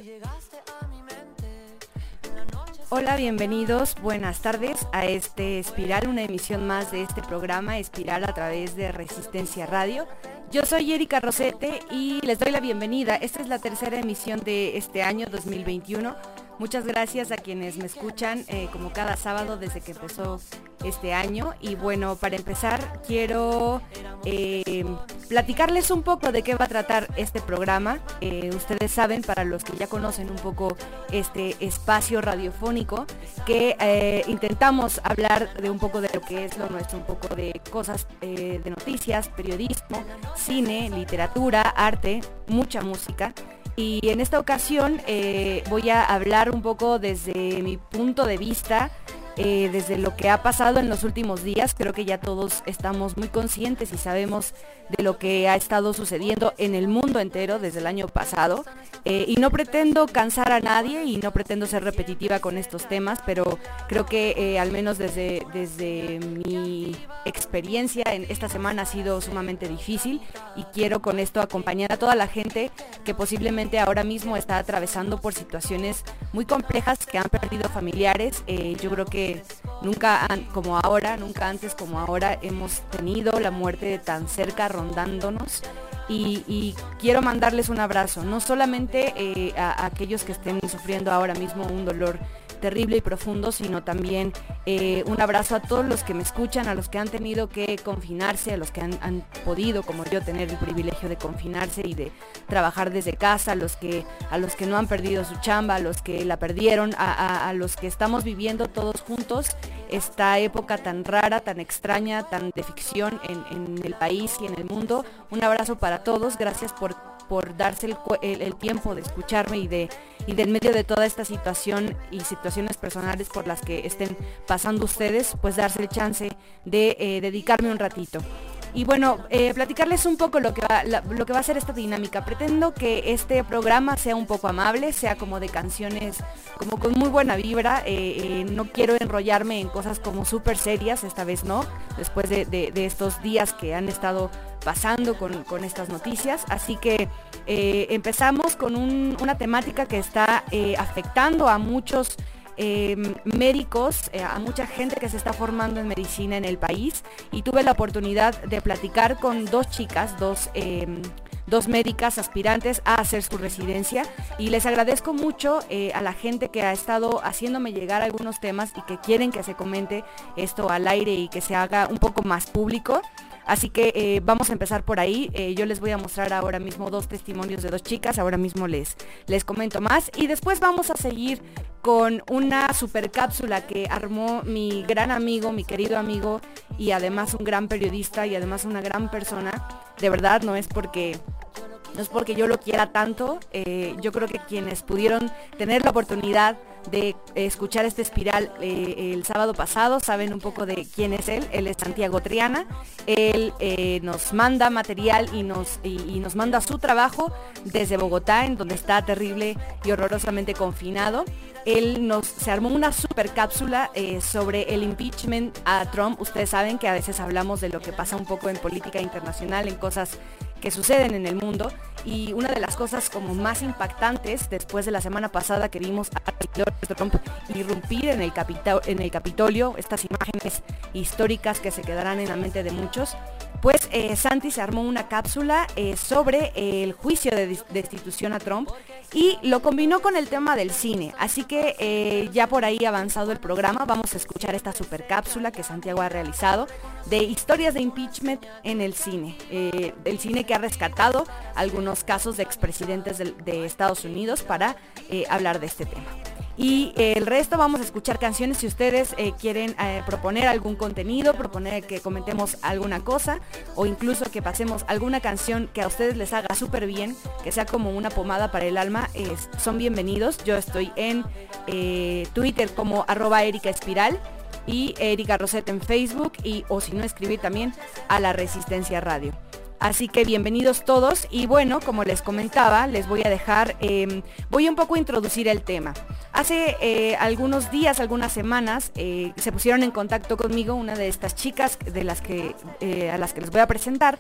Hola, bienvenidos, buenas tardes a Espiral, una emisión más de este programa Espiral a través de Resistencia Radio. Yo soy Erika Rosete y les doy la bienvenida. Esta es la tercera emisión de este año 2021. Muchas gracias a quienes me escuchan como cada sábado desde que empezó este año. Y bueno, para empezar quiero platicarles un poco de qué va a tratar este programa. Ustedes saben, para los que ya conocen un poco este espacio radiofónico, que intentamos hablar de un poco de lo que es lo nuestro, un poco de cosas de noticias, periodismo, cine, literatura, arte, mucha música. Y en esta ocasión voy a hablar un poco desde mi punto de vista, desde lo que ha pasado en los últimos días. Creo que ya todos estamos muy conscientes y sabemos de lo que ha estado sucediendo en el mundo entero desde el año pasado. Y no pretendo cansar a nadie y no pretendo ser repetitiva con estos temas, pero creo que al menos desde mi experiencia en esta semana ha sido sumamente difícil, y quiero con esto acompañar a toda la gente que posiblemente ahora mismo está atravesando por situaciones muy complejas, que han perdido familiares. Yo creo que nunca antes como ahora hemos tenido la muerte tan cerca rondándonos. Y quiero mandarles un abrazo, no solamente a aquellos que estén sufriendo ahora mismo un dolor terrible y profundo, sino también un abrazo a todos los que me escuchan, a los que han tenido que confinarse, a los que han podido, como yo, tener el privilegio de confinarse y de trabajar desde casa, a los que no han perdido su chamba, a los que la perdieron, a los que estamos viviendo todos juntos esta época tan rara, tan extraña, tan de ficción en el país y en el mundo. Un abrazo para todos, gracias por darse el tiempo de escucharme y de en medio de toda esta situación y situaciones personales por las que estén pasando ustedes, pues darse el chance de dedicarme un ratito. Y bueno, platicarles un poco lo que va a ser esta dinámica. Pretendo que este programa sea un poco amable, sea como de canciones, como con muy buena vibra. No quiero enrollarme en cosas como súper serias, esta vez no, después de estos días que han estado pasando con estas noticias. Así que empezamos con una temática que está afectando a muchos médicos, a mucha gente que se está formando en medicina en el país, y tuve la oportunidad de platicar con dos chicas, dos médicas aspirantes a hacer su residencia, y les agradezco mucho a la gente que ha estado haciéndome llegar algunos temas y que quieren que se comente esto al aire y que se haga un poco más público. Así que vamos a empezar por ahí. Yo les voy a mostrar ahora mismo dos testimonios de dos chicas, ahora mismo les comento más, y después vamos a seguir con una super cápsula que armó mi gran amigo, mi querido amigo, y además un gran periodista y además una gran persona. De verdad, no es porque yo lo quiera tanto. Yo creo que quienes pudieron tener la oportunidad de escuchar este Espiral el sábado pasado saben un poco de quién es él. Él es Santiago Triana. Él nos manda material y nos manda su trabajo desde Bogotá, en donde está terrible y horrorosamente confinado. Se armó una super cápsula sobre el impeachment a Trump. Ustedes saben que a veces hablamos de lo que pasa un poco en política internacional, en cosas que suceden en el mundo, y una de las cosas como más impactantes después de la semana pasada que vimos a Trump irrumpir en el Capitolio, estas imágenes históricas que se quedarán en la mente de muchos, pues Santi se armó una cápsula sobre el juicio de destitución a Trump y lo combinó con el tema del cine. Así que ya por ahí avanzado el programa, vamos a escuchar esta super cápsula que Santiago ha realizado de historias de impeachment en el cine. El cine que ha rescatado algunos casos de expresidentes de Estados Unidos para hablar de este tema. Y el resto vamos a escuchar canciones. Si ustedes quieren proponer algún contenido, proponer que comentemos alguna cosa, o incluso que pasemos alguna canción que a ustedes les haga súper bien, que sea como una pomada para el alma, son bienvenidos. Yo estoy en Twitter como @ErikaEspiral y Erika Rosete en Facebook, o si no, escribir también a La Resistencia Radio. Así que bienvenidos todos, y bueno, como les comentaba, les voy a dejar, voy un poco a introducir el tema. Hace algunos días, algunas semanas, se pusieron en contacto conmigo una de estas chicas a las que les voy a presentar,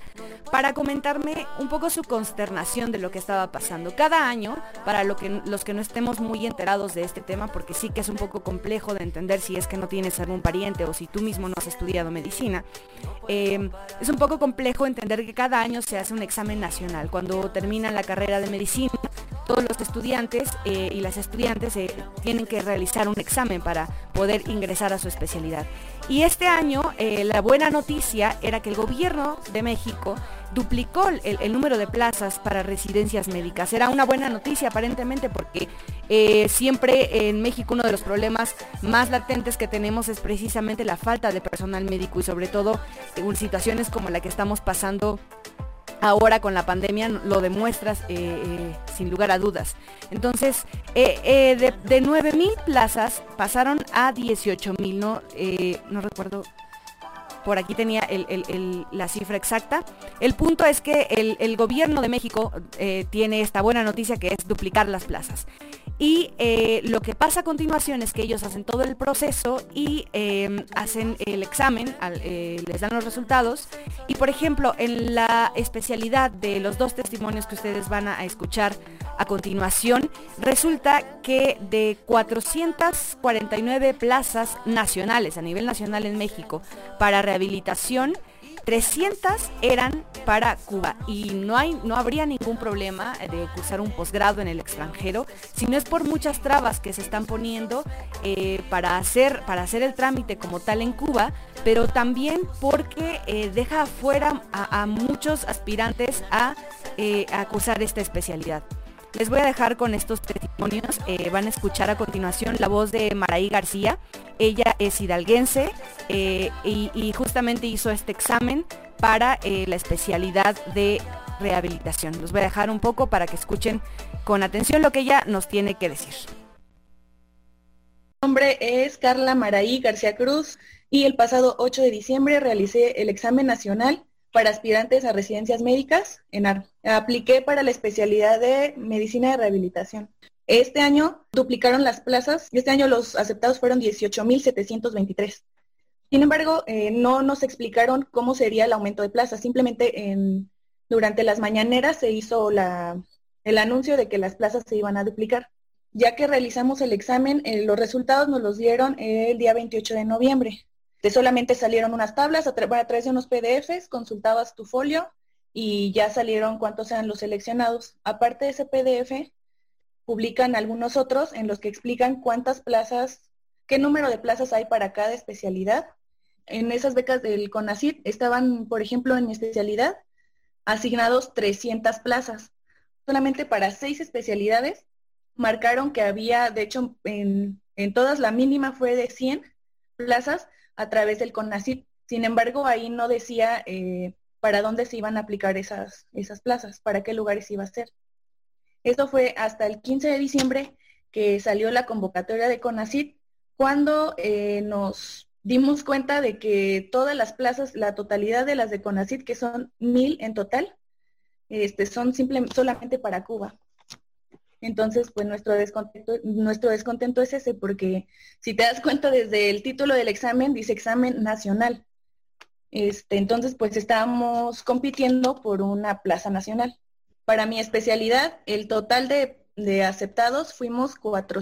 para comentarme un poco su consternación de lo que estaba pasando. Cada año, para los que no estemos muy enterados de este tema, porque sí que es un poco complejo de entender si es que no tienes algún pariente o si tú mismo no has estudiado medicina, es un poco complejo entender que cada año se hace un examen nacional. Cuando terminan la carrera de medicina, todos los estudiantes y las estudiantes tienen que realizar un examen para poder ingresar a su especialidad. Y este año la buena noticia era que el gobierno de México duplicó el número de plazas para residencias médicas. Era una buena noticia aparentemente porque siempre en México uno de los problemas más latentes que tenemos es precisamente la falta de personal médico y sobre todo en situaciones como la que estamos pasando ahora con la pandemia lo demuestras sin lugar a dudas. Entonces, de 9,000 plazas pasaron a 18,000, no recuerdo, por aquí tenía la cifra exacta. El punto es que el gobierno de México tiene esta buena noticia que es duplicar las plazas. Y lo que pasa a continuación es que ellos hacen todo el proceso y hacen el examen, les dan los resultados. Y por ejemplo, en la especialidad de los 2 testimonios que ustedes van a escuchar a continuación, resulta que de 449 plazas nacionales, a nivel nacional en México, para rehabilitación, 300 eran para Cuba y no habría ningún problema de cursar un posgrado en el extranjero, si no es por muchas trabas que se están poniendo para hacer el trámite como tal en Cuba, pero también porque deja afuera a muchos aspirantes a cursar esta especialidad. Les voy a dejar con estos testimonios, van a escuchar a continuación la voz de Maraí García. Ella es hidalguense y justamente hizo este examen para la especialidad de rehabilitación. Los voy a dejar un poco para que escuchen con atención lo que ella nos tiene que decir. Mi nombre es Carla Maraí García Cruz y el pasado 8 de diciembre realicé el examen nacional para aspirantes a residencias médicas en ARM. Apliqué para la especialidad de medicina de rehabilitación. Este año duplicaron las plazas. Este año los aceptados fueron 18,723. Sin embargo, no nos explicaron cómo sería el aumento de plazas. Simplemente durante las mañaneras se hizo el anuncio de que las plazas se iban a duplicar. Ya que realizamos el examen, los resultados nos los dieron el día 28 de noviembre. Solamente salieron unas tablas a través de unos PDFs, consultabas tu folio y ya salieron cuántos eran los seleccionados. Aparte de ese PDF, publican algunos otros en los que explican cuántas plazas, qué número de plazas hay para cada especialidad. En esas becas del CONACYT estaban, por ejemplo, en mi especialidad, asignados 300 plazas. Solamente para 6 especialidades marcaron que había, de hecho, en todas la mínima fue de 100 plazas a través del CONACYT. Sin embargo, ahí no decía para dónde se iban a aplicar esas plazas, para qué lugares iba a ser. Esto fue hasta el 15 de diciembre que salió la convocatoria de CONACYT, cuando nos dimos cuenta de que todas las plazas, la totalidad de las de CONACYT, que son 1,000 en total, son solamente para Cuba. Entonces, pues nuestro descontento es ese, porque si te das cuenta desde el título del examen, dice examen nacional. Entonces, pues estábamos compitiendo por una plaza nacional. Para mi especialidad, el total de aceptados fuimos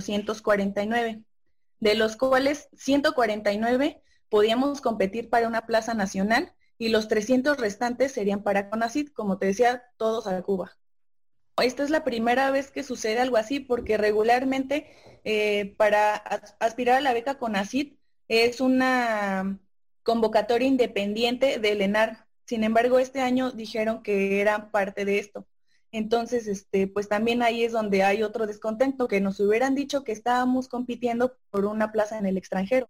449, de los cuales 149 podíamos competir para una plaza nacional y los 300 restantes serían para CONACYT, como te decía, todos a Cuba. Esta es la primera vez que sucede algo así, porque regularmente para aspirar a la beca CONACYT es una convocatoria independiente del ENAR. Sin embargo, este año dijeron que era parte de esto. Entonces, pues también ahí es donde hay otro descontento, que nos hubieran dicho que estábamos compitiendo por una plaza en el extranjero.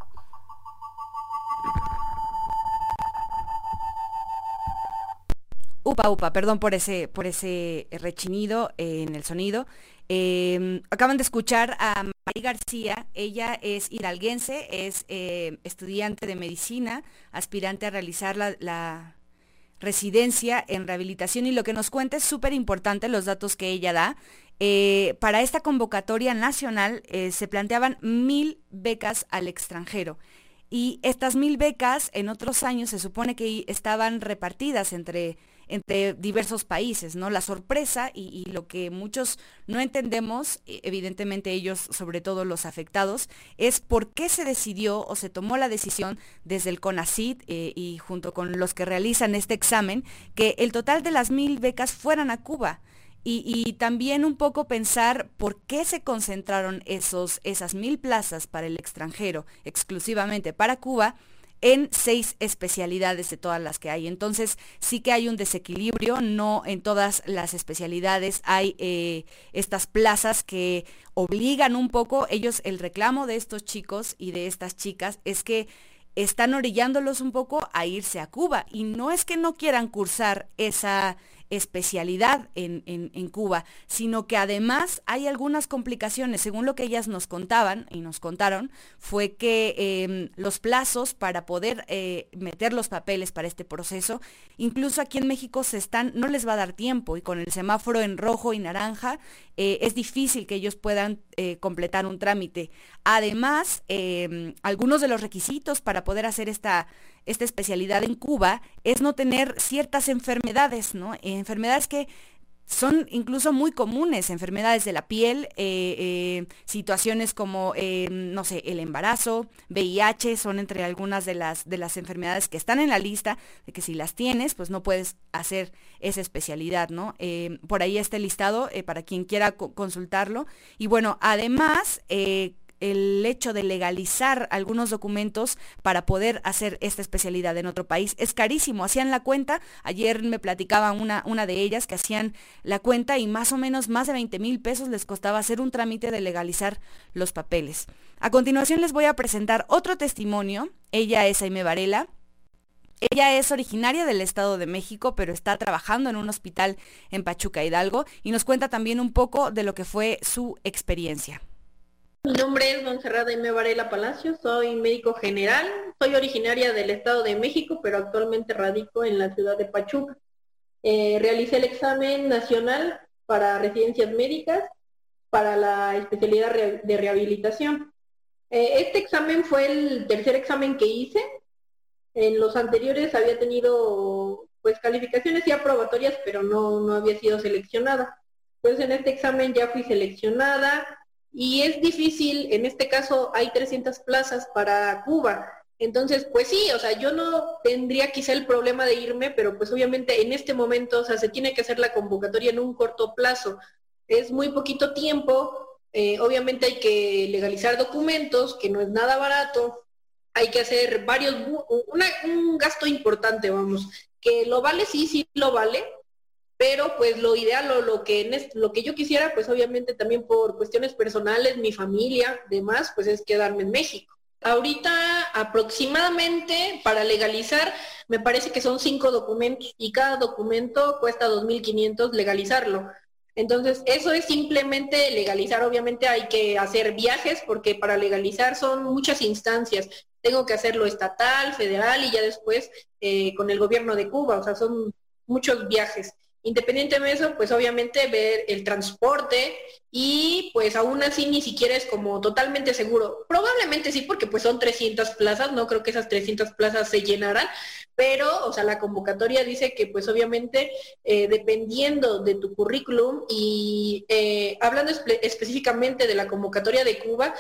Upa, perdón por ese rechinido en el sonido. Acaban de escuchar a Maraí García. Ella es hidalguense, es estudiante de medicina, aspirante a realizar la residencia en rehabilitación, y lo que nos cuenta es súper importante, los datos que ella da. Para esta convocatoria nacional se planteaban 1,000 becas al extranjero. Y estas 1,000 becas en otros años se supone que estaban repartidas entre entre diversos países, ¿no? La sorpresa y lo que muchos no entendemos, evidentemente ellos, sobre todo los afectados, es por qué se decidió o se tomó la decisión desde el CONACYT y junto con los que realizan este examen, que el total de las 1,000 becas fueran a Cuba. Y también un poco pensar por qué se concentraron esas 1,000 plazas para el extranjero, exclusivamente para Cuba, en 6 especialidades de todas las que hay. Entonces sí que hay un desequilibrio, no en todas las especialidades hay estas plazas que obligan un poco, el reclamo de estos chicos y de estas chicas es que están orillándolos un poco a irse a Cuba, y no es que no quieran cursar esa especialidad en Cuba, sino que además hay algunas complicaciones. Según lo que ellas nos contaban y nos contaron, fue que los plazos para poder meter los papeles para este proceso, incluso aquí en México no les va a dar tiempo, y con el semáforo en rojo y naranja, es difícil que ellos puedan completar un trámite. Además, algunos de los requisitos para poder hacer esta especialidad en Cuba es no tener ciertas enfermedades, ¿no? Enfermedades que son incluso muy comunes, enfermedades de la piel, situaciones como, no sé, el embarazo, VIH, son entre algunas de las enfermedades que están en la lista, de que si las tienes, pues no puedes hacer esa especialidad, ¿no? Por ahí está el listado para quien quiera consultarlo. Y bueno, además, el hecho de legalizar algunos documentos para poder hacer esta especialidad en otro país es carísimo. Hacían la cuenta, ayer me platicaba una de ellas que hacían la cuenta y más o menos más de 20,000 pesos les costaba hacer un trámite de legalizar los papeles. A continuación les voy a presentar otro testimonio. Ella es Aimee Varela. Ella es originaria del Estado de México, pero está trabajando en un hospital en Pachuca, Hidalgo, y nos cuenta también un poco de lo que fue su experiencia. Mi nombre es Montserrat Aimee Varela Palacios, soy médico general, soy originaria del Estado de México, pero actualmente radico en la ciudad de Pachuca. Realicé el examen nacional para residencias médicas para la especialidad de rehabilitación. Este examen fue el tercer examen que hice. En los anteriores había tenido pues calificaciones y aprobatorias, pero no había sido seleccionada. Pues en este examen ya fui seleccionada. Y es difícil, en este caso hay 300 plazas para Cuba, entonces pues sí, o sea, yo no tendría quizá el problema de irme, pero pues obviamente en este momento, o sea, se tiene que hacer la convocatoria en un corto plazo, es muy poquito tiempo, obviamente hay que legalizar documentos, que no es nada barato, hay que hacer un gasto importante, vamos, que lo vale, sí lo vale, pero pues lo ideal o lo que yo quisiera, pues obviamente también por cuestiones personales, mi familia, demás, pues es quedarme en México. Ahorita aproximadamente para legalizar me parece que son 5 documentos y cada documento cuesta 2,500 legalizarlo. Entonces eso es simplemente legalizar, obviamente hay que hacer viajes porque para legalizar son muchas instancias. Tengo que hacerlo estatal, federal y ya después con el gobierno de Cuba, o sea, son muchos viajes. Independientemente de eso, pues obviamente ver el transporte y pues aún así ni siquiera es como totalmente seguro. Probablemente sí, porque pues son 300 plazas, no creo que esas 300 plazas se llenaran, pero, o sea, la convocatoria dice que pues obviamente dependiendo de tu currículum y hablando específicamente de la convocatoria de Cuba,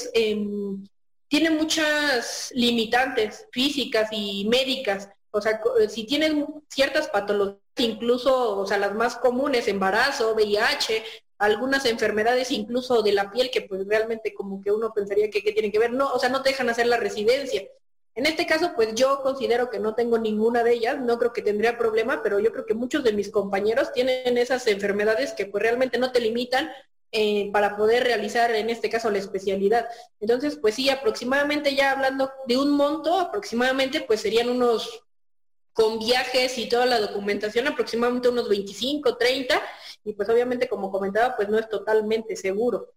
tiene muchas limitantes físicas y médicas. O sea, si tienen ciertas patologías, incluso, o sea, las más comunes, embarazo, VIH, algunas enfermedades incluso de la piel que pues realmente como que uno pensaría que tienen que ver, no, o sea, no te dejan hacer la residencia. En este caso, pues yo considero que no tengo ninguna de ellas, no creo que tendría problema, pero yo creo que muchos de mis compañeros tienen esas enfermedades que pues realmente no te limitan para poder realizar en este caso la especialidad. Entonces, pues sí, aproximadamente ya hablando de un monto, aproximadamente pues serían unos, con viajes y toda la documentación, aproximadamente unos 25, 30, y pues obviamente como comentaba, pues no es totalmente seguro.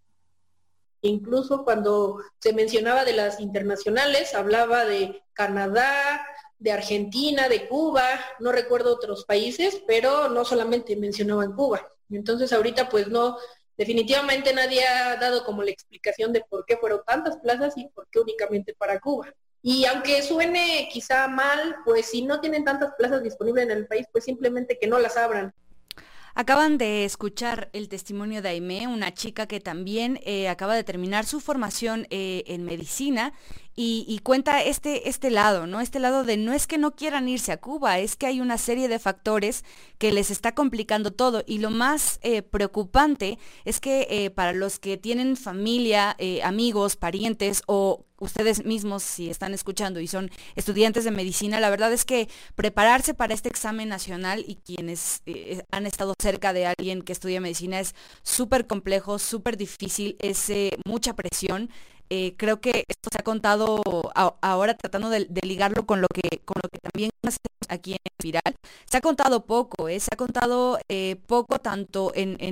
Incluso cuando se mencionaba de las internacionales, hablaba de Canadá, de Argentina, de Cuba, no recuerdo otros países, pero no solamente mencionaban Cuba. Entonces ahorita pues no, definitivamente nadie ha dado como la explicación de por qué fueron tantas plazas y por qué únicamente para Cuba. Y aunque suene quizá mal, pues si no tienen tantas plazas disponibles en el país, pues simplemente que no las abran. Acaban de escuchar el testimonio de Aimé, una chica que también acaba de terminar su formación en medicina y cuenta este lado, ¿no? Este lado de no es que no quieran irse a Cuba, es que hay una serie de factores que les está complicando todo. Y lo más preocupante es que para los que tienen familia, amigos, parientes o ustedes mismos si están escuchando y son estudiantes de medicina, la verdad es que prepararse para este examen nacional y quienes han estado cerca de alguien que estudia medicina es súper complejo, súper difícil, es mucha presión. Creo que esto se ha contado ahora tratando de ligarlo con lo que también hacemos aquí en Espiral. Se ha contado poco, se ha contado poco tanto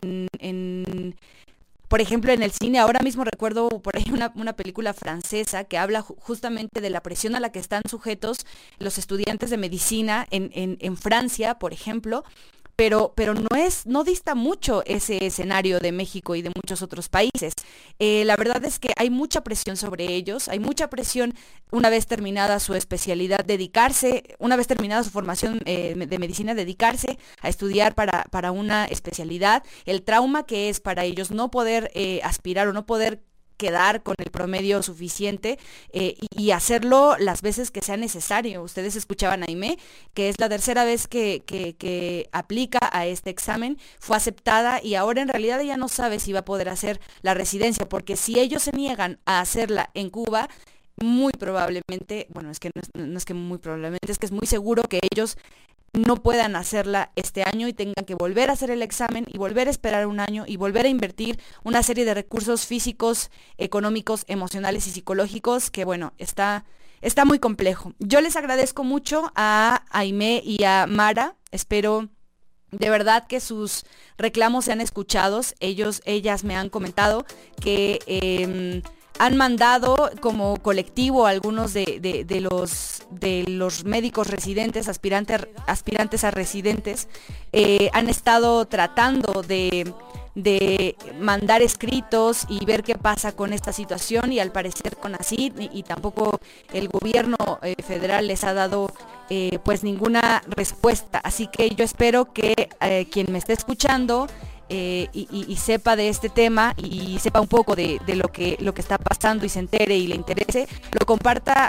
por ejemplo, en el cine. Ahora mismo recuerdo por ahí una película francesa que habla justamente de la presión a la que están sujetos los estudiantes de medicina en Francia, por ejemplo. Pero no dista mucho ese escenario de México y de muchos otros países. La verdad es que hay mucha presión sobre ellos, hay mucha presión una vez terminada su especialidad, una vez terminada su formación de medicina, dedicarse a estudiar para una especialidad, el trauma que es para ellos no poder aspirar o no poder quedar con el promedio suficiente y hacerlo las veces que sea necesario. Ustedes escuchaban a Aimé, que es la tercera vez que aplica a este examen, fue aceptada y ahora en realidad ella no sabe si va a poder hacer la residencia, porque si ellos se niegan a hacerla en Cuba, muy probablemente, bueno, es que no es que muy probablemente, es que es muy seguro que ellos no puedan hacerla este año y tengan que volver a hacer el examen y volver a esperar un año y volver a invertir una serie de recursos físicos, económicos, emocionales y psicológicos que, bueno, está muy complejo. Yo les agradezco mucho a Aimé y a Mara. Espero de verdad que sus reclamos sean escuchados. Ellas me han comentado que han mandado como colectivo algunos de los médicos residentes, aspirantes a residentes, han estado tratando de mandar escritos y ver qué pasa con esta situación y al parecer con CONACYT y tampoco el gobierno federal les ha dado pues ninguna respuesta. Así que yo espero que quien me esté escuchando y sepa de este tema y sepa un poco de lo que está pasando y se entere y le interese, lo comparta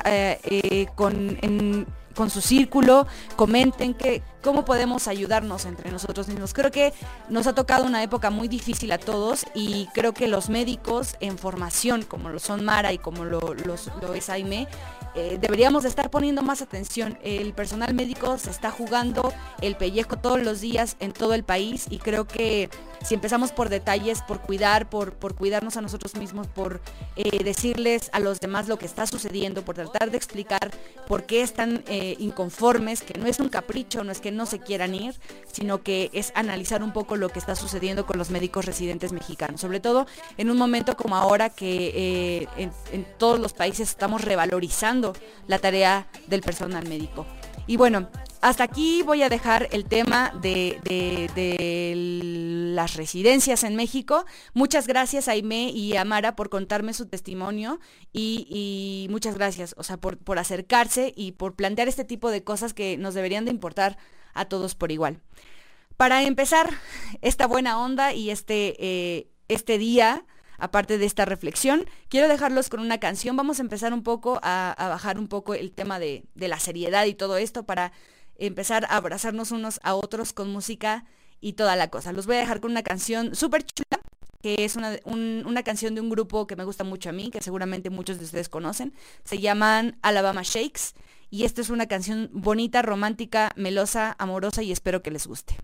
con su círculo, comenten cómo podemos ayudarnos entre nosotros mismos. Creo que nos ha tocado una época muy difícil a todos y creo que los médicos en formación, como lo son Mara y como lo es Aimé, deberíamos de estar poniendo más atención. El personal médico se está jugando el pellejo todos los días en todo el país y creo que si empezamos por detalles, por cuidar, por cuidarnos a nosotros mismos, por decirles a los demás lo que está sucediendo, por tratar de explicar por qué están inconformes, que no es un capricho, no es que no se quieran ir, sino que es analizar un poco lo que está sucediendo con los médicos residentes mexicanos, sobre todo en un momento como ahora que en todos los países estamos revalorizando la tarea del personal médico. Y bueno, hasta aquí voy a dejar el tema de las residencias en México. Muchas gracias a Aimé y a Mara por contarme su testimonio y muchas gracias, o sea, por acercarse y por plantear este tipo de cosas que nos deberían de importar a todos por igual. Para empezar esta buena onda y este día, aparte de esta reflexión, quiero dejarlos con una canción. Vamos a empezar un poco a bajar un poco el tema de la seriedad y todo esto para empezar a abrazarnos unos a otros con música y toda la cosa. Los voy a dejar con una canción súper chula, que es una canción de un grupo que me gusta mucho a mí, que seguramente muchos de ustedes conocen. Se llaman Alabama Shakes y esta es una canción bonita, romántica, melosa, amorosa y espero que les guste.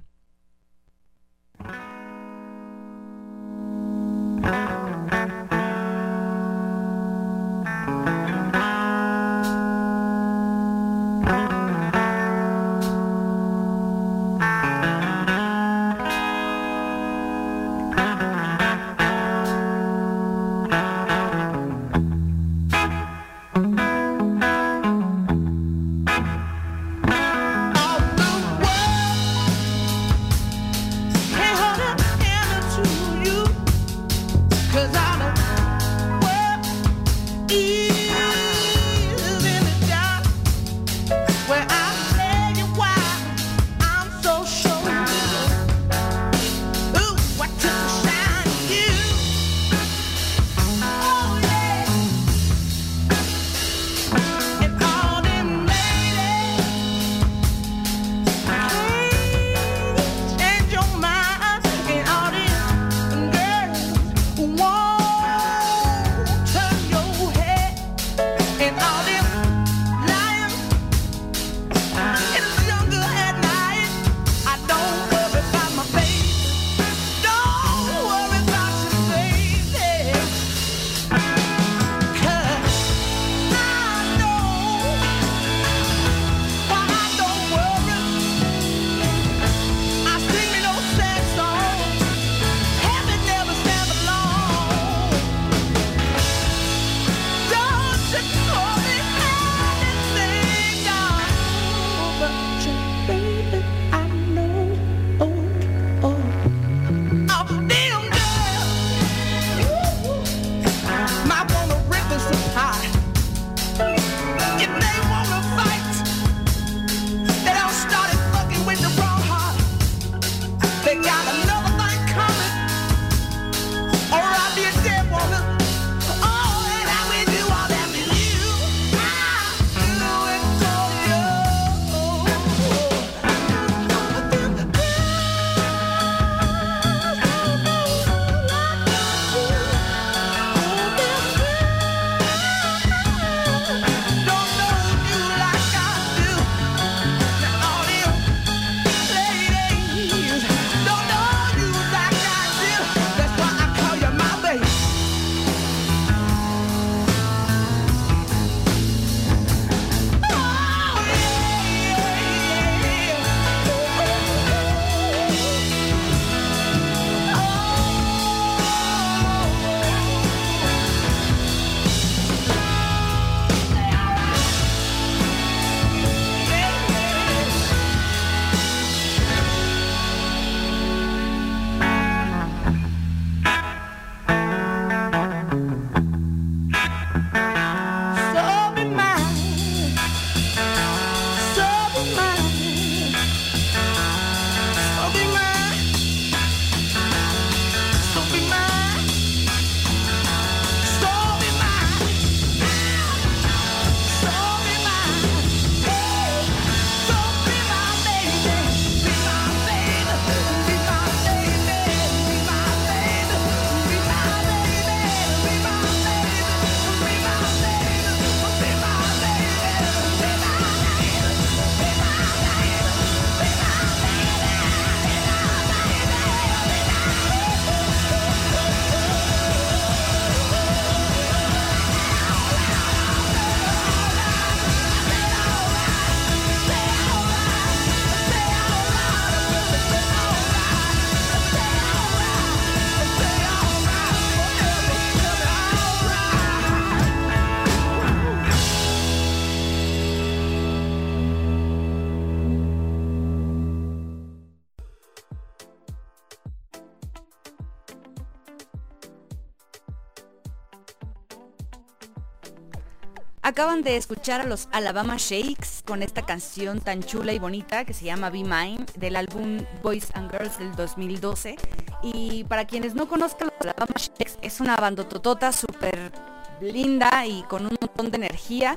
Acaban de escuchar a los Alabama Shakes con esta canción tan chula y bonita que se llama Be Mine, del álbum Boys and Girls del 2012. Y para quienes no conozcan, los Alabama Shakes es una bandototota súper linda y con un montón de energía.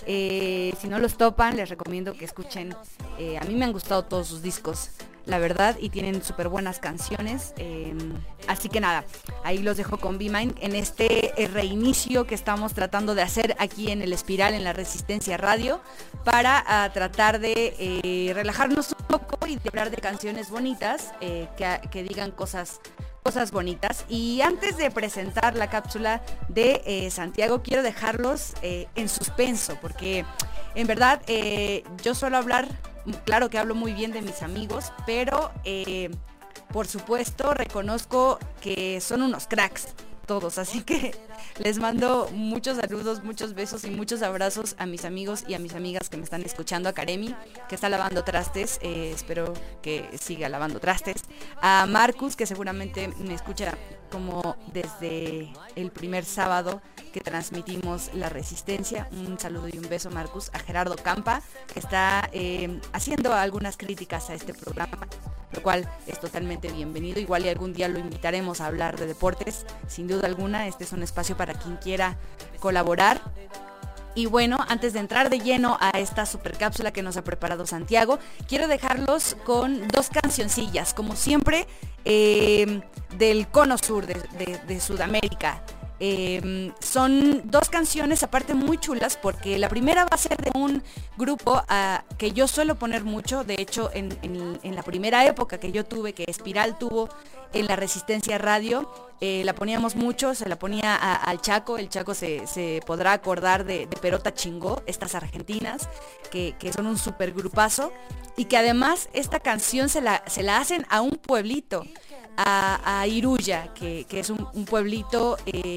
Si no los topan, les recomiendo que escuchen. A mí me han gustado todos sus discos, la verdad, y tienen súper buenas canciones. Así que nada, ahí los dejo con Be Mine en este reinicio que estamos tratando de hacer aquí en El Espiral, en la Resistencia Radio, para tratar de relajarnos un poco y de hablar de canciones bonitas, que digan cosas bonitas. Y antes de presentar la cápsula de Santiago, quiero dejarlos en suspenso, porque en verdad yo suelo hablar, claro que hablo muy bien de mis amigos, pero por supuesto reconozco que son unos cracks todos, así que les mando muchos saludos, muchos besos y muchos abrazos a mis amigos y a mis amigas que me están escuchando, a Karemi, que está lavando trastes, espero que siga lavando trastes, a Marcus, que seguramente me escucha como desde el primer sábado que transmitimos La Resistencia, un saludo y un beso, Marcus, a Gerardo Campa, que está haciendo algunas críticas a este programa, lo cual es totalmente bienvenido. Igual y algún día lo invitaremos a hablar de deportes, sin duda alguna. Este es un espacio para quien quiera colaborar. Y bueno, antes de entrar de lleno a esta super cápsula que nos ha preparado Santiago, quiero dejarlos con dos cancioncillas, como siempre, del cono sur de Sudamérica. Son dos canciones aparte muy chulas, porque la primera va a ser de un grupo que yo suelo poner mucho. De hecho, en la primera época que yo tuve, que Espiral tuvo en La Resistencia Radio, la poníamos mucho, se la ponía al Chaco. El Chaco se podrá acordar de Perota Chingó, estas argentinas que son un super grupazo, y que además esta canción se la hacen a un pueblito, a Iruya, que es un pueblito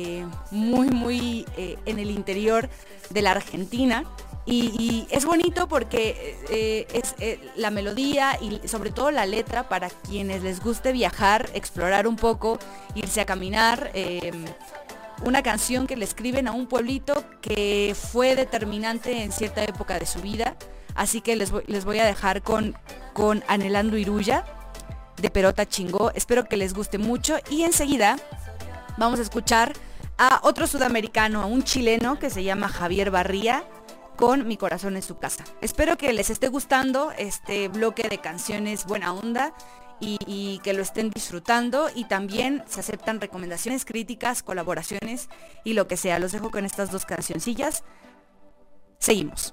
muy en el interior de la Argentina. Y es bonito porque es la melodía y sobre todo la letra, para quienes les guste viajar, explorar un poco, irse a caminar. Una canción que le escriben a un pueblito que fue determinante en cierta época de su vida. Así que les voy a dejar con Anhelando Iruya, de Perota Chingó. Espero que les guste mucho, y enseguida vamos a escuchar a otro sudamericano, a un chileno que se llama Javier Barría, con Mi Corazón en Su Casa. Espero que les esté gustando este bloque de canciones buena onda y que lo estén disfrutando, y también se aceptan recomendaciones, críticas, colaboraciones y lo que sea. Los dejo con estas dos cancioncillas. Seguimos.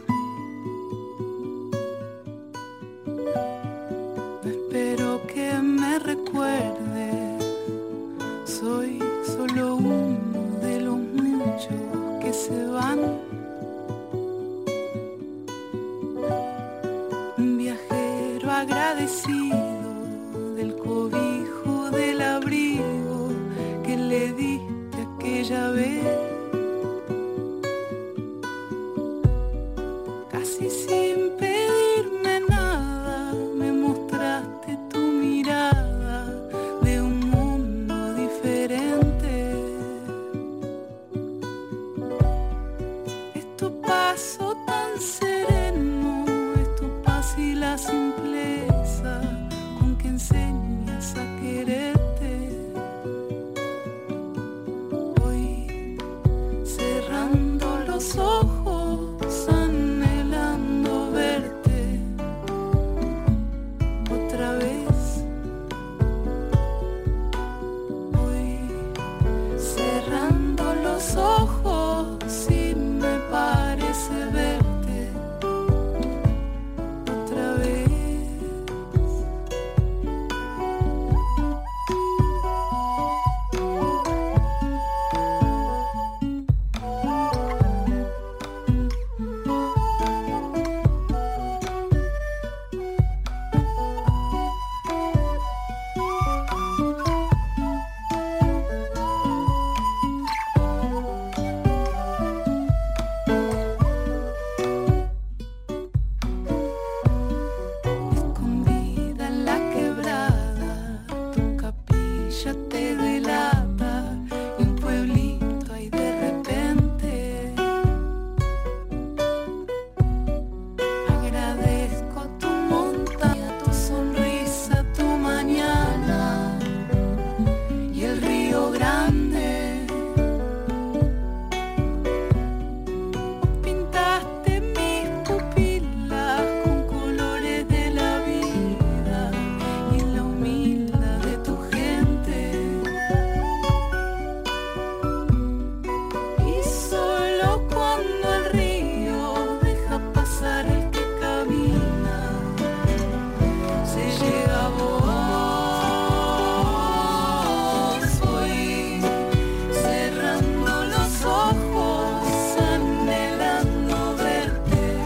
Espero que te delata y un pueblito ahí de repente. Agradezco tu montaña, tu sonrisa, tu mañana y el río grande. Pintaste mis pupilas con colores de la vida y la humildad de tu gente. Y solo cuando el río deja pasar el que camina, se llega a vos. Voy cerrando los ojos, anhelando verte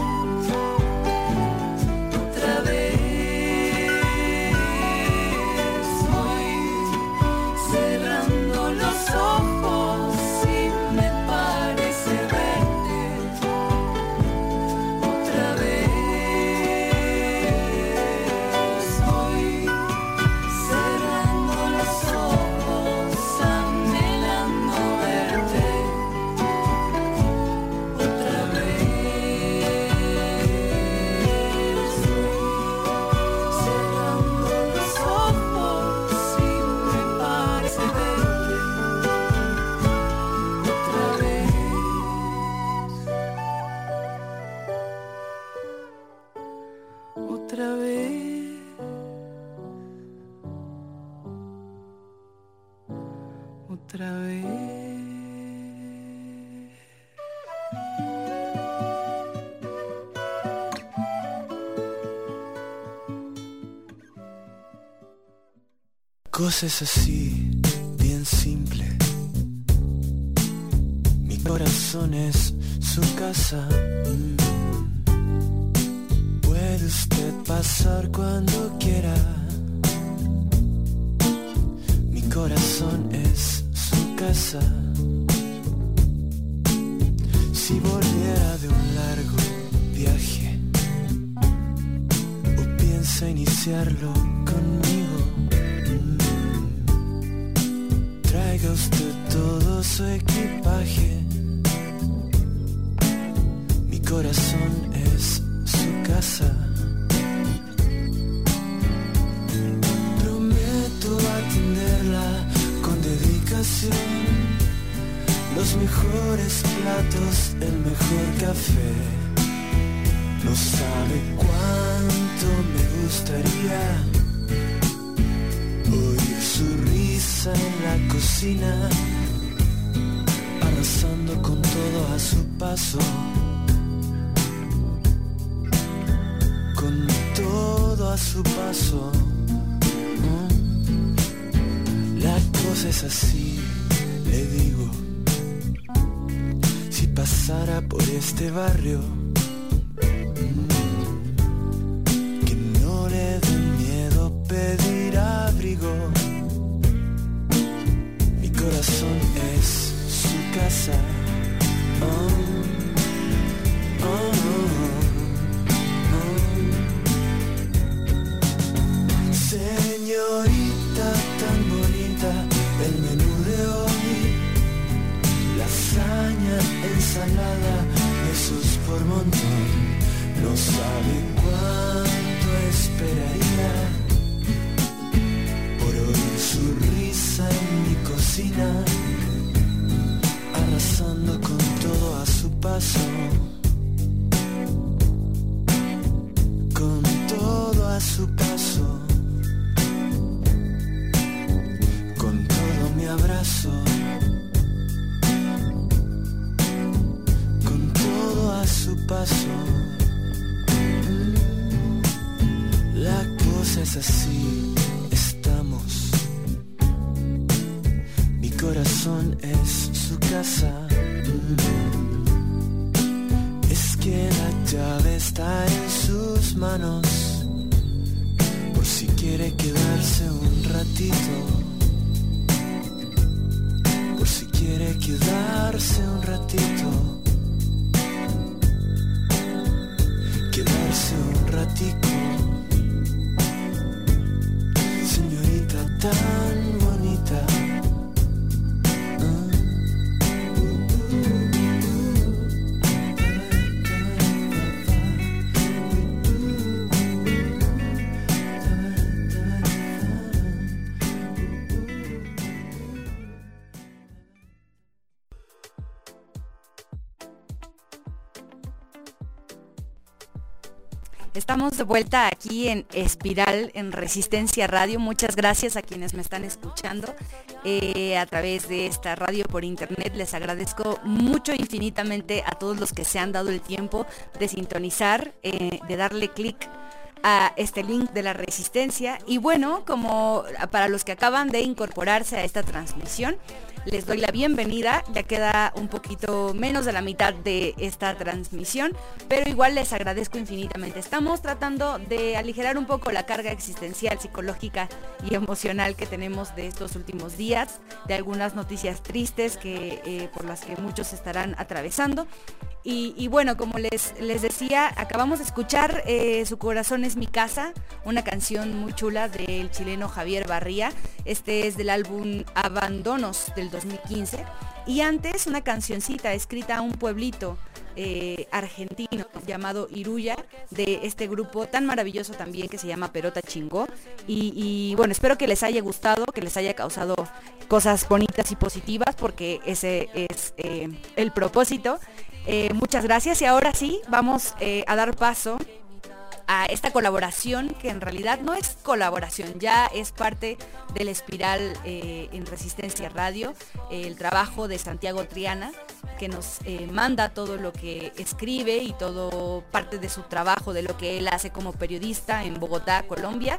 otra vez. Voy cerrando los ojos y me parece verte otra vez. Voy cerrando los ojos, anhelando verte otra vez. Cerrando los ojos y me parece verte otra vez. Otra vez. Otra vez. Cosas así, bien simple. Mi corazón es su casa. Puede usted pasar cuando quiera. Mi corazón es su casa. Si volviera de un largo viaje o piensa iniciarlo conmigo, traiga usted todo su equipaje. Mi corazón es su casa. Prometo atenderla con dedicación, los mejores platos, el mejor café. No sabe cuánto me gustaría oír su risa en la cocina, arrasando con todo a su paso, con todo a su paso. La cosa es así, le digo. Si pasara por este barrio, que no le dé miedo pedir abrigo. Mi corazón es su casa. Señorita tan bonita, el menú de hoy: lasaña, ensalada, besos por montón. No sabe cuánto esperaría por oír su risa en mi cocina, arrasando con todo a su paso, con todo a su paso, con todo mi abrazo, con todo a su paso. La cosa es así, estamos. Mi corazón es su casa. Es que la llave está en sus manos, por si quiere quedarse un ratito, por si quiere quedarse un ratito, quedarse un ratico. Señorita tan bonita, Estamos de vuelta aquí en Espiral, en Resistencia Radio. Muchas gracias a quienes me están escuchando a través de esta radio por internet. Les agradezco mucho, infinitamente, a todos los que se han dado el tiempo de sintonizar, de darle clic a este link de la Resistencia. Y bueno, como para los que acaban de incorporarse a esta transmisión, les doy la bienvenida. Ya queda un poquito menos de la mitad de esta transmisión, pero igual les agradezco infinitamente. Estamos tratando de aligerar un poco la carga existencial, psicológica y emocional que tenemos de estos últimos días, de algunas noticias tristes que por las que muchos estarán atravesando. Y bueno, como les decía, acabamos de escuchar Su corazón es mi casa, una canción muy chula del chileno Javier Barría. Este es del álbum Abandonos del 2015. Y antes una cancioncita escrita a un pueblito argentino llamado Iruya, de este grupo tan maravilloso también que se llama Perota Chingó. Y bueno, espero que les haya gustado, que les haya causado cosas bonitas y positivas, porque ese es el propósito. Muchas gracias, y ahora sí vamos a dar paso a esta colaboración, que en realidad no es colaboración, ya es parte del Espiral en Resistencia Radio, el trabajo de Santiago Triana, que nos manda todo lo que escribe y todo parte de su trabajo, de lo que él hace como periodista en Bogotá, Colombia.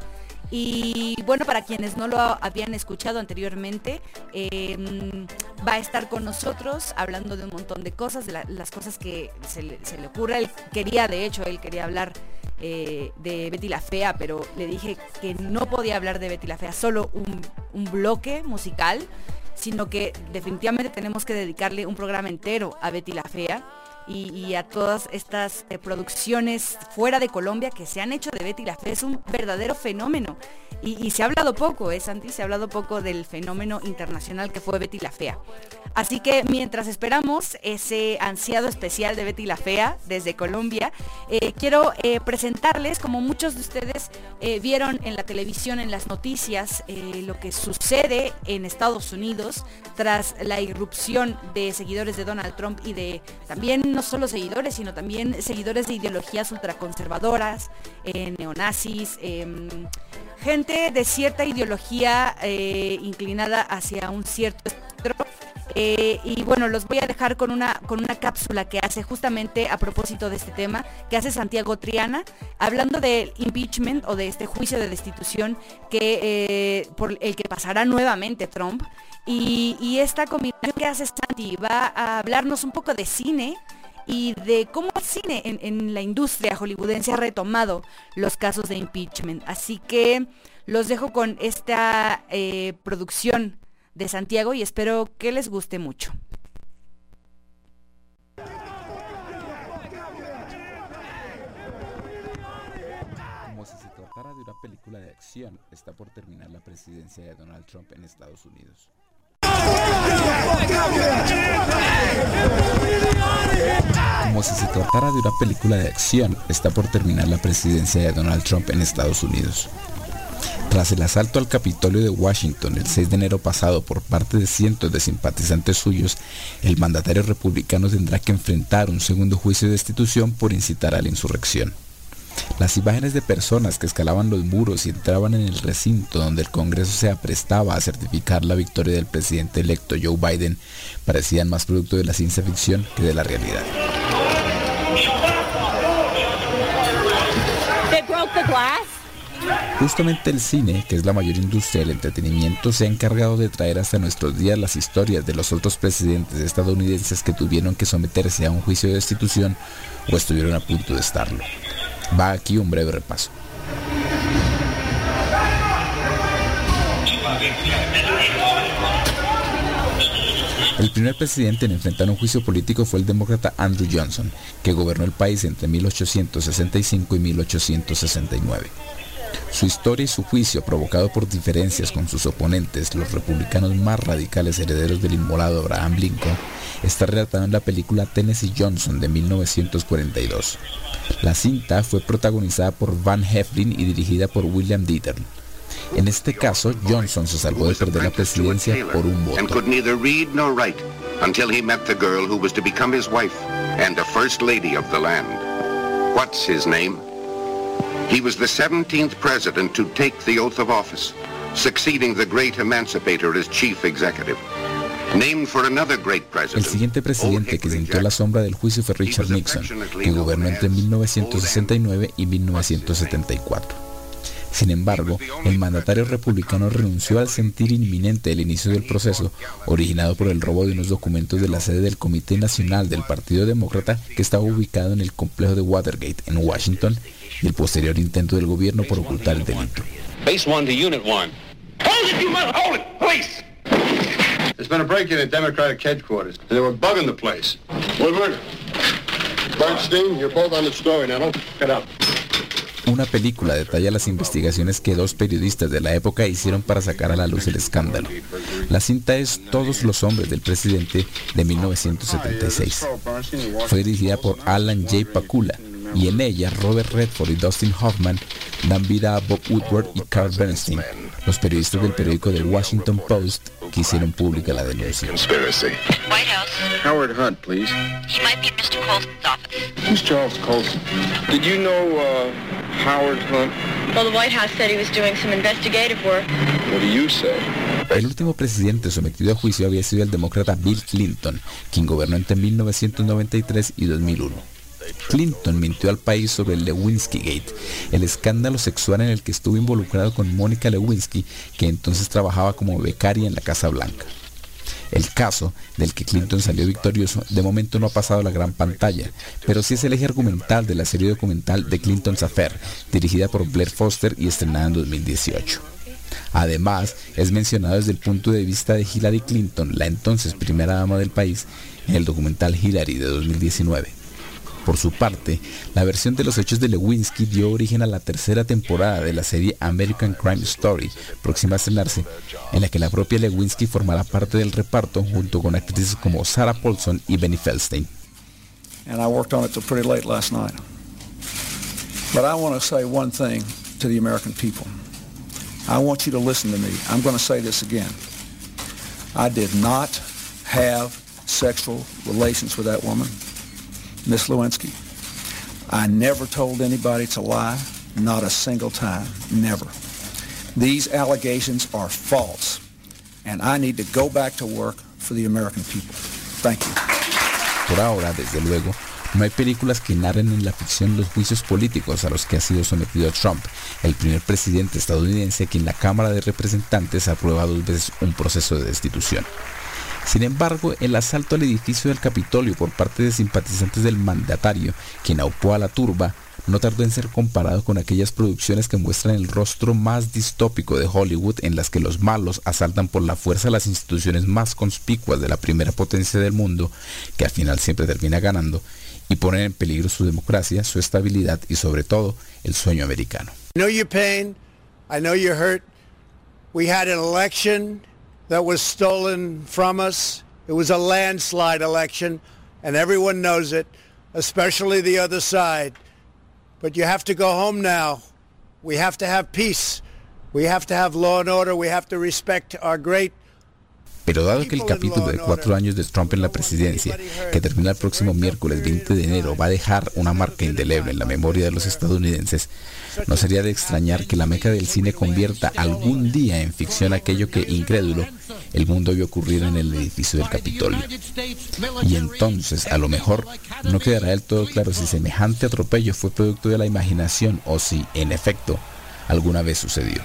Y bueno, para quienes no lo habían escuchado anteriormente, va a estar con nosotros hablando de un montón de cosas, de las cosas que se le ocurra. Él quería hablar de Betty la Fea, pero le dije que no podía hablar de Betty la Fea solo un bloque musical, sino que definitivamente tenemos que dedicarle un programa entero a Betty la Fea y a todas estas producciones fuera de Colombia que se han hecho de Betty la Fea. Es un verdadero fenómeno y se ha hablado poco, Santi, se ha hablado poco del fenómeno internacional que fue Betty la Fea. Así que mientras esperamos ese ansiado especial de Betty la Fea desde Colombia, quiero presentarles, como muchos de ustedes vieron en la televisión, en las noticias, lo que sucede en Estados Unidos tras la irrupción de seguidores de Donald Trump y de también no solo seguidores, sino también seguidores de ideologías ultraconservadoras, neonazis, gente de cierta ideología inclinada hacia un cierto espectro. Y bueno, los voy a dejar con una cápsula que hace justamente a propósito de este tema, que hace Santiago Triana, hablando del impeachment o de este juicio de destitución por el que pasará nuevamente Trump. Y esta combinación que hace Santi va a hablarnos un poco de cine y de cómo el cine en la industria hollywoodense ha retomado los casos de impeachment. Así que los dejo con esta producción de Santiago y espero que les guste mucho. Como si se tratara de una película de acción, está por terminar la presidencia de Donald Trump en Estados Unidos. Como si se tratara de una película de acción, está por terminar la presidencia de Donald Trump en Estados Unidos. Tras el asalto al Capitolio de Washington el 6 de enero pasado por parte de cientos de simpatizantes suyos, el mandatario republicano tendrá que enfrentar un segundo juicio de destitución por incitar a la insurrección. Las imágenes de personas que escalaban los muros y entraban en el recinto donde el Congreso se aprestaba a certificar la victoria del presidente electo Joe Biden parecían más producto de la ciencia ficción que de la realidad. Justamente el cine, que es la mayor industria del entretenimiento, se ha encargado de traer hasta nuestros días las historias de los otros presidentes estadounidenses que tuvieron que someterse a un juicio de destitución o estuvieron a punto de estarlo. Va aquí un breve repaso. El primer presidente en enfrentar un juicio político fue el demócrata Andrew Johnson, que gobernó el país entre 1865 y 1869. Su historia y su juicio, provocado por diferencias con sus oponentes, los republicanos más radicales herederos del inmolado Abraham Lincoln, está relatado en la película Tennessee Johnson de 1942. La cinta fue protagonizada por Van Heflin y dirigida por William Dieterle. En este caso, Johnson se salvó de perder la presidencia por un voto. He was the 17th president to take the oath of office, succeeding the great emancipator as chief executive. Named for another great president. El siguiente presidente que sentó la sombra del juicio fue Richard Nixon, que gobernó entre 1969 y 1974. Sin embargo, el mandatario republicano renunció al sentir inminente el inicio del proceso, originado por el robo de unos documentos de la sede del Comité Nacional del Partido Demócrata, que estaba ubicado en el complejo de Watergate, en Washington, y el posterior intento del gobierno por ocultar el delito. Base 1 to Unit 1. Hold it, you mother! Hold it, police! There's been a break-in at Democratic headquarters. They were bugging the place. Woodward, Bernstein, you're both on the story now. Don't get up. Una película detalla las investigaciones que dos periodistas de la época hicieron para sacar a la luz el escándalo. La cinta es Todos los hombres del presidente, de 1976. Fue dirigida por Alan J. Pakula, y en ella Robert Redford y Dustin Hoffman dan vida a Bob Woodward y Carl Bernstein, los periodistas del periódico The Washington Post que hicieron pública la denuncia. White House. Howard Hunt, please. He might be at Mr. Colson's office. Who's Charles Colson? Did you know Howard Hunt? Well, the White House said he was doing some investigative work. What do you say? El último presidente sometido a juicio había sido el demócrata Bill Clinton, quien gobernó entre 1993 y 2001. Clinton mintió al país sobre el Lewinsky Gate, el escándalo sexual en el que estuvo involucrado con Mónica Lewinsky, que entonces trabajaba como becaria en la Casa Blanca. El caso, del que Clinton salió victorioso, de momento no ha pasado a la gran pantalla, pero sí es el eje argumental de la serie documental The Clinton's Affair, dirigida por Blair Foster y estrenada en 2018. Además, es mencionado desde el punto de vista de Hillary Clinton, la entonces primera dama del país, en el documental Hillary de 2019. Por su parte, la versión de los hechos de Lewinsky dio origen a la tercera temporada de la serie American Crime Story, próxima a estrenarse, en la que la propia Lewinsky formará parte del reparto junto con actrices como Sarah Paulson y Benny Feldstein. And I worked on it till pretty late last night. But I want to say one thing to the American people. I want you to listen to me. I'm going to say this again. I did not have sexual relations with that woman, Miss Lewinsky. I never told anybody to lie, not a single time, never. These allegations are false, and I need to go back to work for the American people. Thank you. Por ahora, desde luego, no hay películas que narren en la ficción los juicios políticos a los que ha sido sometido Trump, el primer presidente estadounidense a quien la Cámara de Representantes aprueba 2 veces un proceso de destitución. Sin embargo, el asalto al edificio del Capitolio por parte de simpatizantes del mandatario, quien aupó a la turba, no tardó en ser comparado con aquellas producciones que muestran el rostro más distópico de Hollywood, en las que los malos asaltan por la fuerza las instituciones más conspicuas de la primera potencia del mundo, que al final siempre termina ganando, y ponen en peligro su democracia, su estabilidad y sobre todo el sueño americano. I know your pain. I know you're hurt. We had an election that was stolen from us. It was a landslide election, and everyone knows it, especially the other side. But you have to go home now. We have to have peace. We have to have law and order. We have to respect our great. Pero dado que el capítulo de 4 años de Trump en la presidencia, que termina el próximo miércoles 20 de enero, va a dejar una marca indeleble en la memoria de los estadounidenses, no sería de extrañar que la meca del cine convierta algún día en ficción aquello que, incrédulo, el mundo vio ocurrir en el edificio del Capitolio. Y entonces, a lo mejor, no quedará del todo claro si semejante atropello fue producto de la imaginación o si, en efecto, alguna vez sucedió.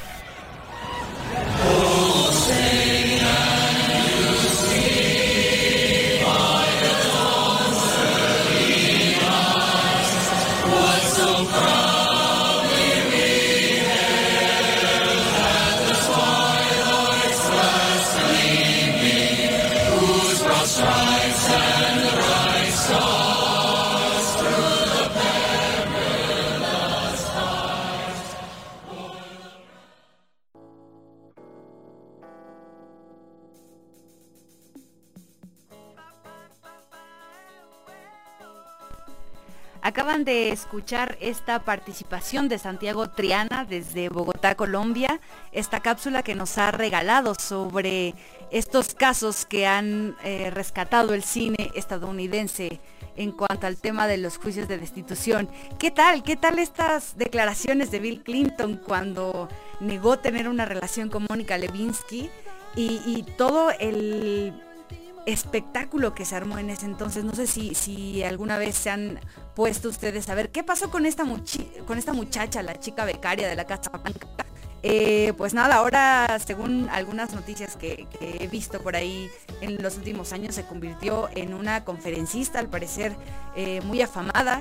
Acaban de escuchar esta participación de Santiago Triana desde Bogotá, Colombia, esta cápsula que nos ha regalado sobre estos casos que han rescatado el cine estadounidense en cuanto al tema de los juicios de destitución. ¿Qué tal estas declaraciones de Bill Clinton cuando negó tener una relación con Mónica Lewinsky y todo el espectáculo que se armó en ese entonces? No sé si alguna vez se han puesto ustedes a ver qué pasó con esta muchacha, la chica becaria de la Casa Blanca. Pues nada, ahora según algunas noticias que he visto por ahí en los últimos años, se convirtió en una conferencista, al parecer muy afamada,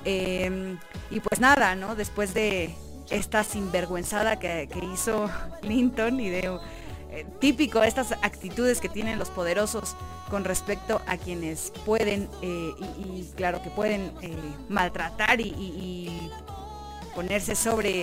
y pues nada, ¿no? Después de esta sinvergüenzada que hizo Clinton y de típico estas actitudes que tienen los poderosos con respecto a quienes pueden y claro que pueden maltratar y ponerse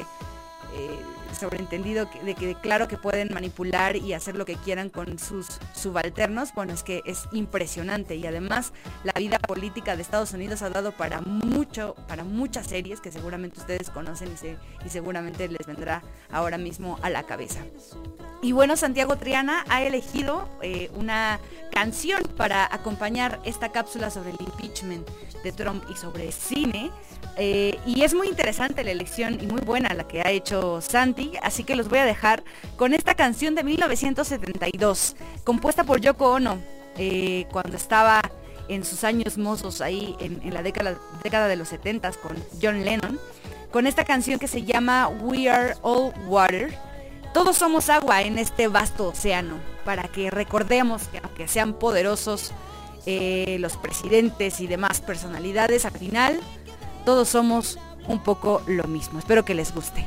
sobreentendido de que claro que pueden manipular y hacer lo que quieran con sus subalternos. Bueno, es que es impresionante, y además la vida política de Estados Unidos ha dado para muchas series que seguramente ustedes conocen y seguramente les vendrá ahora mismo a la cabeza. Y bueno, Santiago Triana ha elegido una canción para acompañar esta cápsula sobre el impeachment de Trump y sobre cine. Y es muy interesante la elección y muy buena la que ha hecho Santi, así que los voy a dejar con esta canción de 1972, compuesta por Yoko Ono, cuando estaba en sus años mozos ahí en la década de los 70 con John Lennon, con esta canción que se llama We Are All Water. Todos somos agua en este vasto océano, para que recordemos que aunque sean poderosos los presidentes y demás personalidades, al final todos somos un poco lo mismo. Espero que les guste.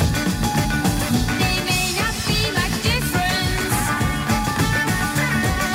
They may not be much difference.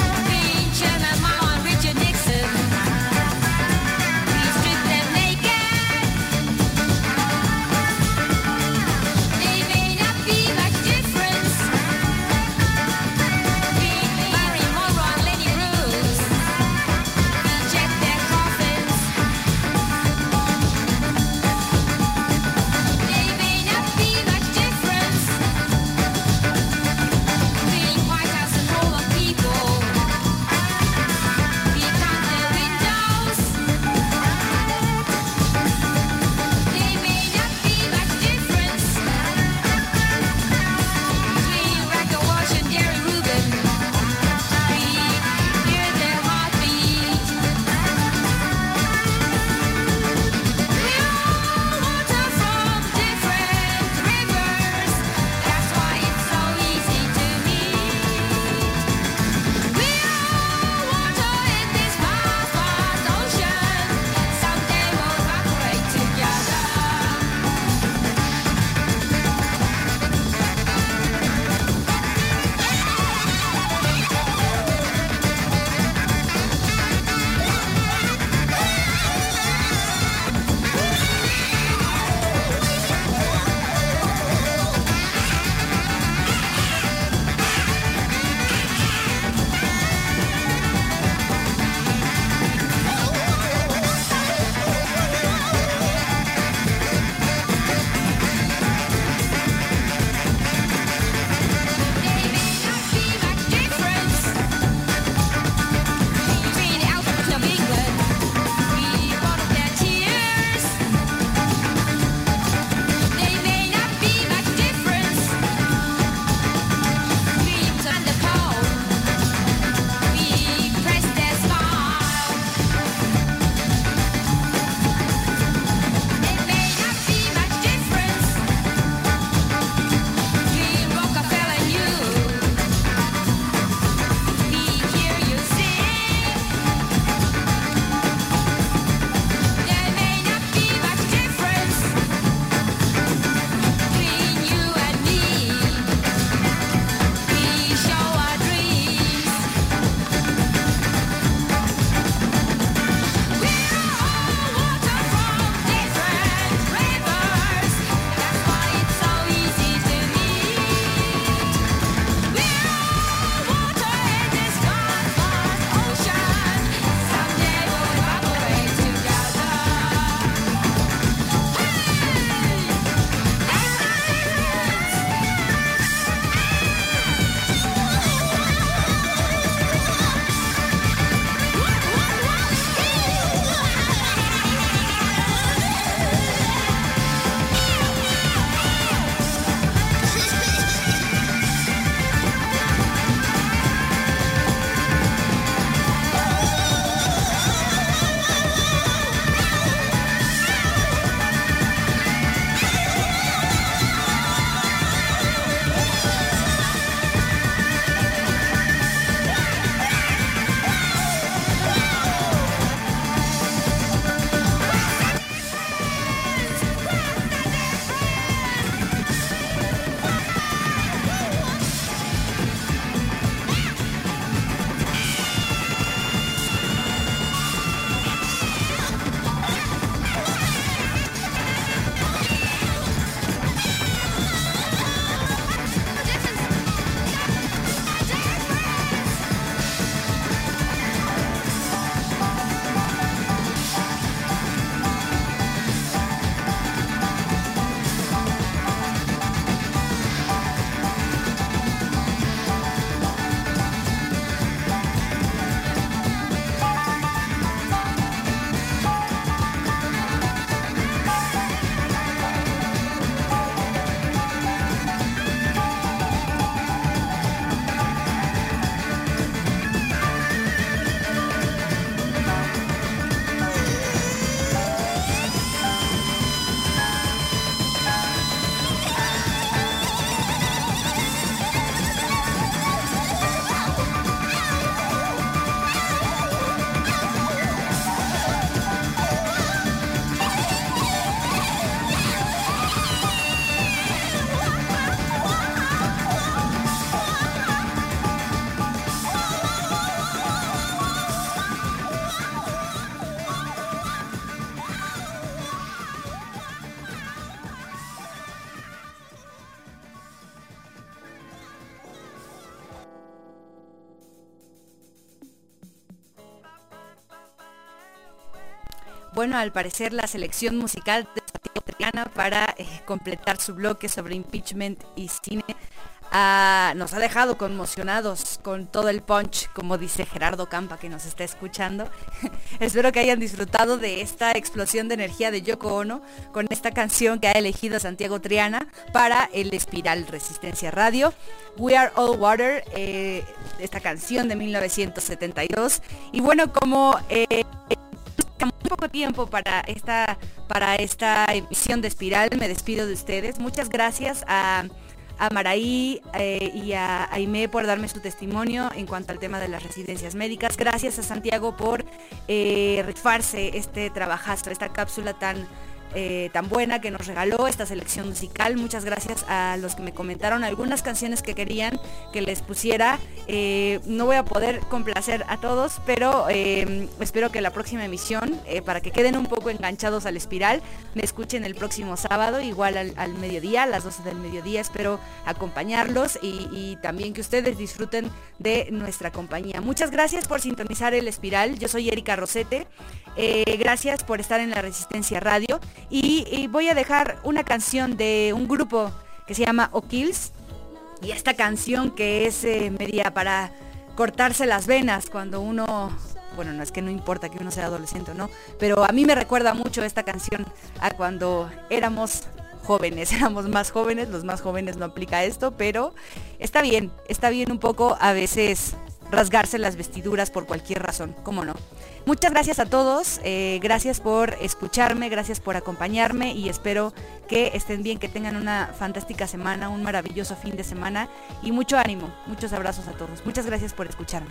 bueno, al parecer la selección musical de Santiago Triana para completar su bloque sobre impeachment y cine nos ha dejado conmocionados con todo el punch, como dice Gerardo Campa, que nos está escuchando. Espero que hayan disfrutado de esta explosión de energía de Yoko Ono con esta canción que ha elegido Santiago Triana para el Espiral Resistencia Radio, We Are All Water, esta canción de 1972. Y bueno, como muy poco tiempo para esta emisión de Espiral, me despido de ustedes. Muchas gracias a Maraí y a Aimé por darme su testimonio en cuanto al tema de las residencias médicas. Gracias a Santiago por rifarse este trabajazo, esta cápsula tan buena que nos regaló, esta selección musical. Muchas gracias a los que me comentaron algunas canciones que querían que les pusiera. No voy a poder complacer a todos, pero espero que la próxima emisión, para que queden un poco enganchados al Espiral, me escuchen el próximo sábado, igual al mediodía, a las 12 del mediodía. Espero acompañarlos y también que ustedes disfruten de nuestra compañía. Muchas gracias por sintonizar el Espiral. Yo soy Erika Rosete. Gracias por estar en la Resistencia Radio. Y voy a dejar una canción de un grupo que se llama O'Kills. Y esta canción que es media para cortarse las venas cuando uno... Bueno, no es que no importa que uno sea adolescente o no, pero a mí me recuerda mucho esta canción a cuando éramos jóvenes, éramos más jóvenes. Los más jóvenes no aplica esto, pero está bien un poco a veces rasgarse las vestiduras por cualquier razón, ¿cómo no? Muchas gracias a todos, gracias por escucharme, gracias por acompañarme y espero que estén bien, que tengan una fantástica semana, un maravilloso fin de semana y mucho ánimo, muchos abrazos a todos. Muchas gracias por escucharme.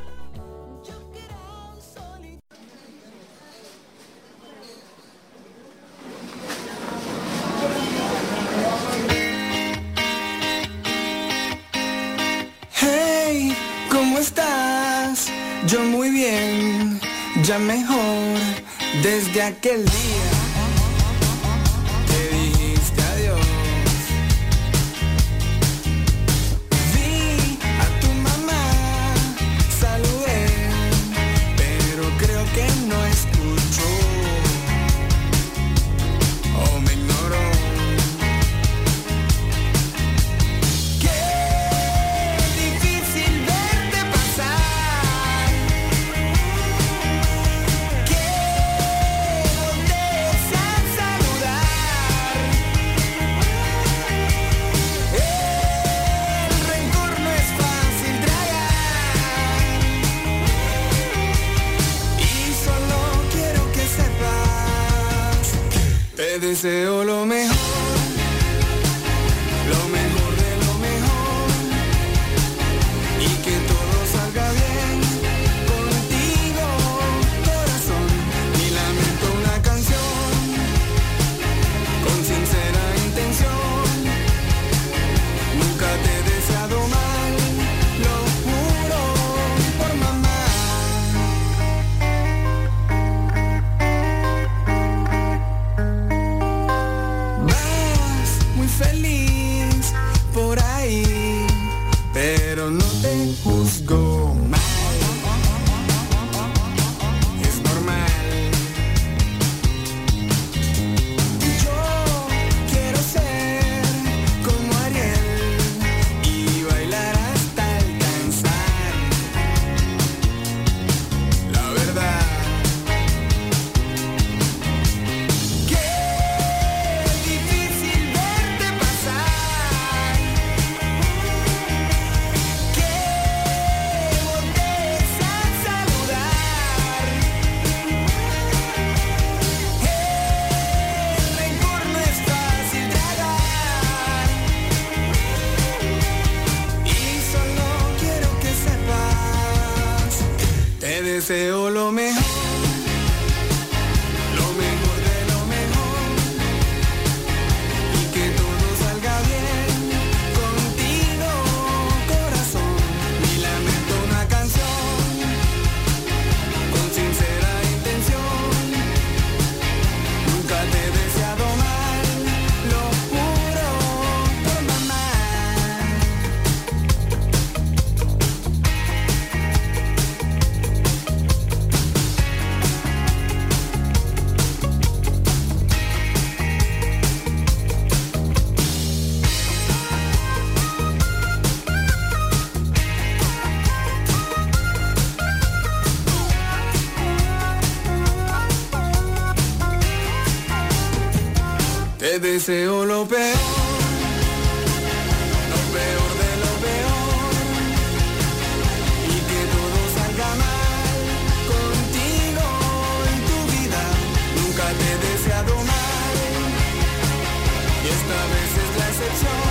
Hey, ¿cómo estás? Yo muy bien, ya mejor, desde aquel día que dijiste adiós. Vi a tu mamá, saludé, pero creo que no escuchó o me ignoró. Te deseo lo mejor, lo mejor de lo mejor, y que todo salga bien contigo, corazón. Mi lamento una canción con sincera intención. Nunca te he deseado mal, lo juro por mamá. Feliz por ahí, pero no te juzgo mal, es normal. Yo quiero ser como Ariel y bailar hasta alcanzar la verdad. Deseo lo mejor, lo mejor de lo mejor, y que todo salga bien contigo, corazón. Mi lamento una canción con sincera intención. Nunca te he deseado mal, lo juro por mamá. Te deseo lo peor de lo peor, y que todo salga mal contigo en tu vida. Nunca te he deseado mal, y esta vez es la excepción.